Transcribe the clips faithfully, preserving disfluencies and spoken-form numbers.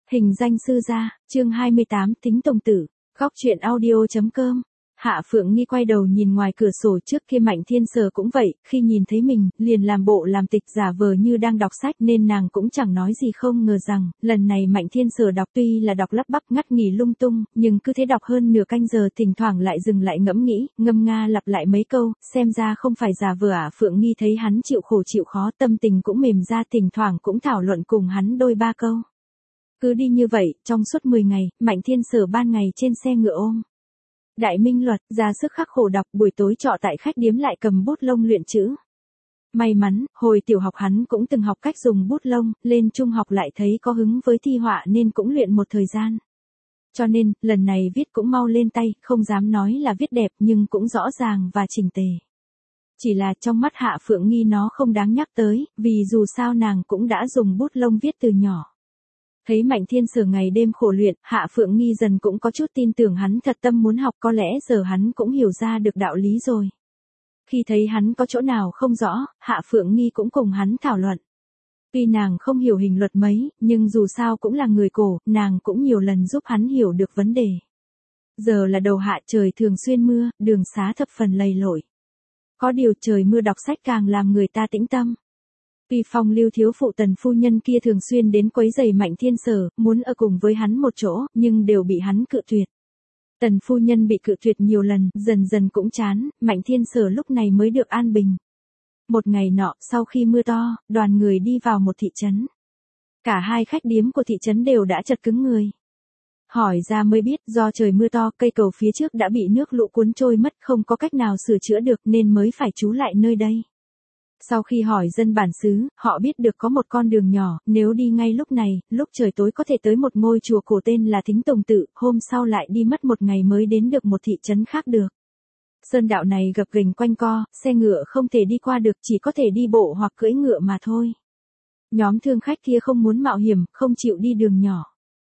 Hình danh sư gia, chương hai mươi tám, tính tông tử, góc truyện audio.com. Hạ Phượng Nghi quay đầu nhìn ngoài cửa sổ trước kia Mạnh Thiên Sở cũng vậy, khi nhìn thấy mình, liền làm bộ làm tịch giả vờ như đang đọc sách nên nàng cũng chẳng nói gì, không ngờ rằng, lần này Mạnh Thiên Sở đọc tuy là đọc lắp bắp ngắt nghỉ lung tung, nhưng cứ thế đọc hơn nửa canh giờ thỉnh thoảng lại dừng lại ngẫm nghĩ, ngâm nga lặp lại mấy câu, xem ra không phải giả vờ. Hạ Phượng Nghi thấy hắn chịu khổ chịu khó, tâm tình cũng mềm ra, thỉnh thoảng cũng thảo luận cùng hắn đôi ba câu. Cứ đi như vậy, trong suốt mười ngày, Mạnh Thiên Sở ban ngày trên xe ngựa ôm Đại Minh Luật, ra sức khắc khổ đọc, buổi tối trọ tại khách điếm lại cầm bút lông luyện chữ. May mắn, hồi tiểu học hắn cũng từng học cách dùng bút lông, lên trung học lại thấy có hứng với thi họa nên cũng luyện một thời gian. Cho nên, lần này viết cũng mau lên tay, không dám nói là viết đẹp nhưng cũng rõ ràng và chỉnh tề. Chỉ là trong mắt Hạ Phượng Nghi nó không đáng nhắc tới, vì dù sao nàng cũng đã dùng bút lông viết từ nhỏ. Thấy Mạnh Thiên Sở ngày đêm khổ luyện, Hạ Phượng Nghi dần cũng có chút tin tưởng hắn thật tâm muốn học, có lẽ giờ hắn cũng hiểu ra được đạo lý rồi. Khi thấy hắn có chỗ nào không rõ, Hạ Phượng Nghi cũng cùng hắn thảo luận. Tuy nàng không hiểu hình luật mấy, nhưng dù sao cũng là người cổ, nàng cũng nhiều lần giúp hắn hiểu được vấn đề. Giờ là đầu hạ, trời thường xuyên mưa, đường xá thập phần lầy lội. Có điều trời mưa đọc sách càng làm người ta tĩnh tâm. Tuy Phong Lưu thiếu phụ Tần phu nhân kia thường xuyên đến quấy rầy Mạnh Thiên Sở, muốn ở cùng với hắn một chỗ, nhưng đều bị hắn cự tuyệt. Tần phu nhân bị cự tuyệt nhiều lần, dần dần cũng chán, Mạnh Thiên Sở lúc này mới được an bình. Một ngày nọ, sau khi mưa to, đoàn người đi vào một thị trấn. Cả hai khách điếm của thị trấn đều đã chật cứng người. Hỏi ra mới biết, do trời mưa to, cây cầu phía trước đã bị nước lũ cuốn trôi mất, không có cách nào sửa chữa được nên mới phải trú lại nơi đây. Sau khi hỏi dân bản xứ, họ biết được có một con đường nhỏ, nếu đi ngay lúc này, lúc trời tối có thể tới một ngôi chùa cổ tên là Thính Tông Tự, hôm sau lại đi mất một ngày mới đến được một thị trấn khác được. Sơn đạo này gập ghềnh quanh co, xe ngựa không thể đi qua được, chỉ có thể đi bộ hoặc cưỡi ngựa mà thôi. Nhóm thương khách kia không muốn mạo hiểm, không chịu đi đường nhỏ.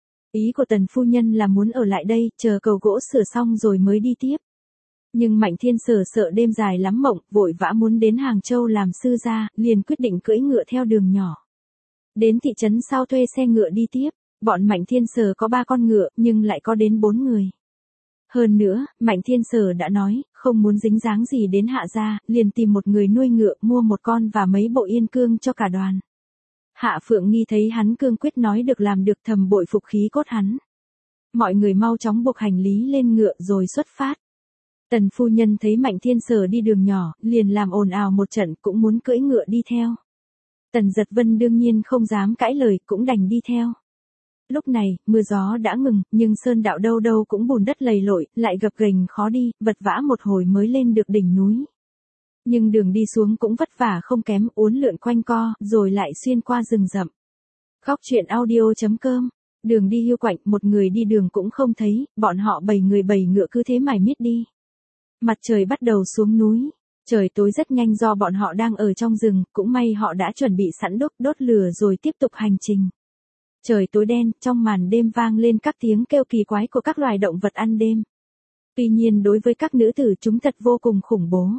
Ý của Tần phu nhân là muốn ở lại đây, chờ cầu gỗ sửa xong rồi mới đi tiếp. Nhưng Mạnh Thiên Sở sợ đêm dài lắm mộng, vội vã muốn đến Hàng Châu làm sư gia, liền quyết định cưỡi ngựa theo đường nhỏ. Đến thị trấn sau thuê xe ngựa đi tiếp, bọn Mạnh Thiên Sở có ba con ngựa, nhưng lại có đến bốn người. Hơn nữa, Mạnh Thiên Sở đã nói, không muốn dính dáng gì đến Hạ gia, liền tìm một người nuôi ngựa, mua một con và mấy bộ yên cương cho cả đoàn. Hạ Phượng Nghi thấy hắn cương quyết nói được làm được, thầm bội phục khí cốt hắn. Mọi người mau chóng buộc hành lý lên ngựa rồi xuất phát. Tần phu nhân thấy Mạnh Thiên Sở đi đường nhỏ, liền làm ồn ào một trận, cũng muốn cưỡi ngựa đi theo. Tần Giật Vân đương nhiên không dám cãi lời, cũng đành đi theo. Lúc này, mưa gió đã ngừng, nhưng sơn đạo đâu đâu cũng bùn đất lầy lội, lại gập ghềnh khó đi, vật vã một hồi mới lên được đỉnh núi. Nhưng đường đi xuống cũng vất vả không kém, uốn lượn quanh co, rồi lại xuyên qua rừng rậm. Góc truyện audio.com. Đường đi hiu quạnh, một người đi đường cũng không thấy, bọn họ bảy người bảy ngựa cứ thế mải miết đi. Mặt trời bắt đầu xuống núi, trời tối rất nhanh do bọn họ đang ở trong rừng, cũng may họ đã chuẩn bị sẵn đốt đốt lửa rồi tiếp tục hành trình. Trời tối đen, trong màn đêm vang lên các tiếng kêu kỳ quái của các loài động vật ăn đêm. Tuy nhiên đối với các nữ tử chúng thật vô cùng khủng bố.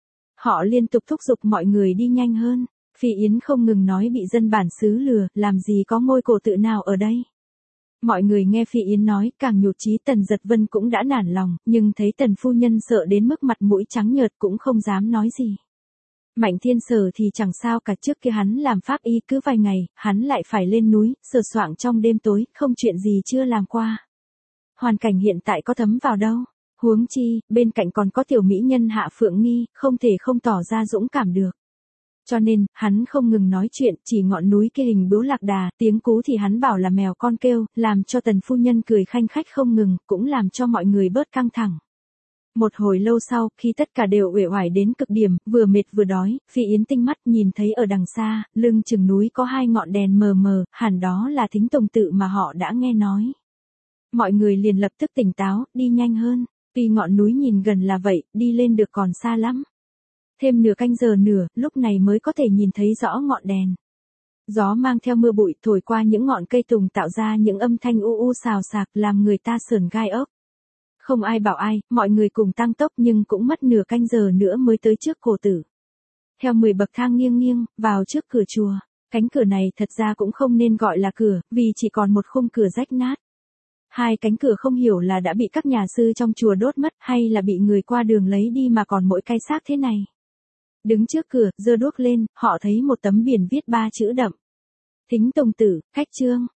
Họ liên tục thúc giục mọi người đi nhanh hơn, Phi Yến không ngừng nói bị dân bản xứ lừa, làm gì có ngôi cổ tự nào ở đây. Mọi người nghe Phi Yến nói, càng nhụt chí. Tần Giật Vân cũng đã nản lòng, nhưng thấy Tần phu nhân sợ đến mức mặt mũi trắng nhợt cũng không dám nói gì. Mạnh Thiên Sở thì chẳng sao cả, trước kia hắn làm pháp y cứ vài ngày, hắn lại phải lên núi, sờ soạng trong đêm tối, không chuyện gì chưa làm qua. Hoàn cảnh hiện tại có thấm vào đâu, huống chi, bên cạnh còn có tiểu mỹ nhân Hạ Phượng Nghi, không thể không tỏ ra dũng cảm được. Cho nên, hắn không ngừng nói chuyện, chỉ ngọn núi kia hình bướu lạc đà, tiếng cú thì hắn bảo là mèo con kêu, làm cho Tần phu nhân cười khanh khách không ngừng, cũng làm cho mọi người bớt căng thẳng. Một hồi lâu sau, khi tất cả đều uể oải đến cực điểm, vừa mệt vừa đói, Phi Yến tinh mắt nhìn thấy ở đằng xa, lưng chừng núi có hai ngọn đèn mờ mờ, hẳn đó là Thính Tông Tự mà họ đã nghe nói. Mọi người liền lập tức tỉnh táo, đi nhanh hơn, tuy ngọn núi nhìn gần là vậy, đi lên được còn xa lắm. Thêm nửa canh giờ nữa, lúc này mới có thể nhìn thấy rõ ngọn đèn. Gió mang theo mưa bụi thổi qua những ngọn cây tùng tạo ra những âm thanh u u xào xạc làm người ta sởn gai ốc. Không ai bảo ai, mọi người cùng tăng tốc nhưng cũng mất nửa canh giờ nữa mới tới trước cổ tử. Theo mười bậc thang nghiêng nghiêng, vào trước cửa chùa. Cánh cửa này thật ra cũng không nên gọi là cửa, vì chỉ còn một khung cửa rách nát. Hai cánh cửa không hiểu là đã bị các nhà sư trong chùa đốt mất hay là bị người qua đường lấy đi mà còn mỗi cái xác thế này. Đứng trước cửa, giơ đuốc lên, họ thấy một tấm biển viết ba chữ đậm. Thính Tùng Tử, khách Trương.